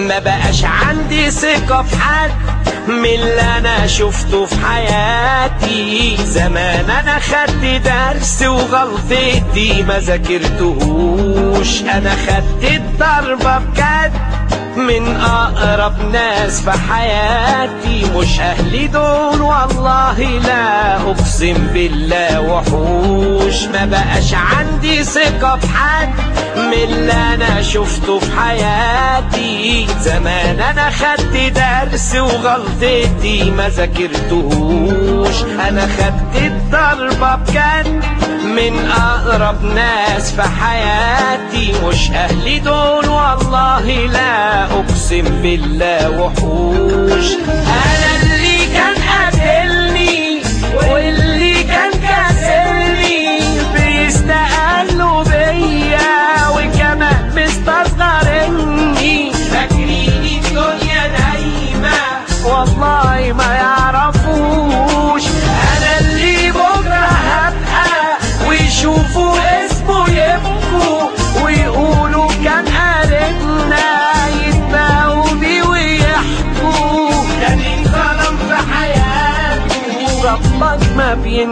ما بقاش عندي ثقة في حد من اللي انا شفته في حياتي. زمان انا خدت درس وغلطتي ما ذاكرتهوش، انا خدت الضربة بجد من اقرب ناس في حياتي. مش اهلي دول والله لا اقسم بالله وحوش. ما بقاش عندي ثقة في حد من اللي انا شفته في حياتي. زمان انا خدت درس وغلطتي ما ذاكرتهوش، انا خدت الضربة بجد من اقرب ناس في حياتي. مش اهلي دول والله لا اقسم بالله وحوش. انا اللي كان قاتلني واللي كان كاسرني بيستقلوا بيا وكمان مستصغرني. فاكرين الدنيا دايما والله ما يعرفوش. انا اللي بكره هبقى ويشوفوا اسمه يبكوا ويقولوا كان قاربنا، يتباهوا بيه ويحكوا ده اللي ظلم في حياته ربك ما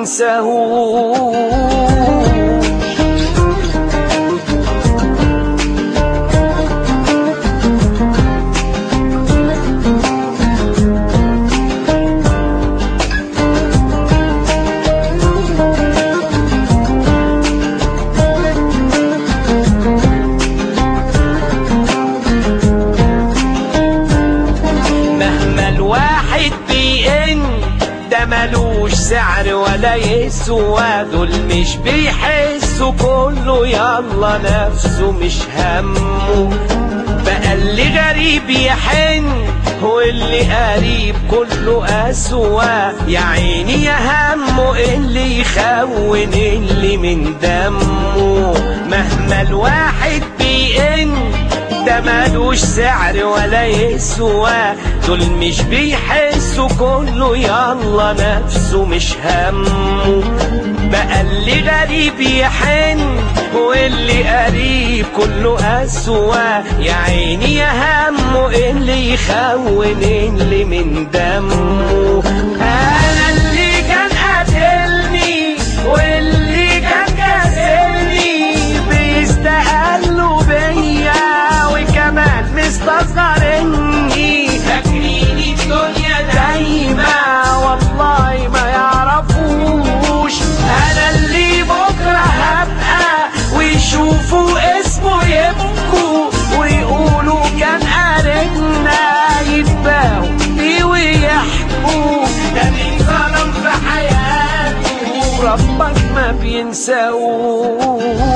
بينساهوش. ملوش سعر ولا يسوى، دول مش بيحسوا كله يلا نفسه مش همه. بقى اللي غريب يحن واللي قريب كله أسوى. يا عيني يا همه اللي يخون اللي من دمه. مهما الواحد بيئن ده ملوش سعر ولا يسوى، دول مش بيحسوا كله يلا نفسه مش همه. بقى اللي غريب يحن واللي قريب كله أسوى. يا عيني يا همه اللي يخون اللي من دمه. أنا اللي كان قاتلني واللي كان كاسرني بيستقلوا بيا وكمان مستصغرني. فاكرين الدنيا دايما والله ما يعرفوش. انا اللي بكره هبقى ويشوفوا اسمه يبكوا ويقولوا كان قاربنا، يتباهوا بيه ويحكوا ده اللي ظلم في حياته ربك ما بينساهوش.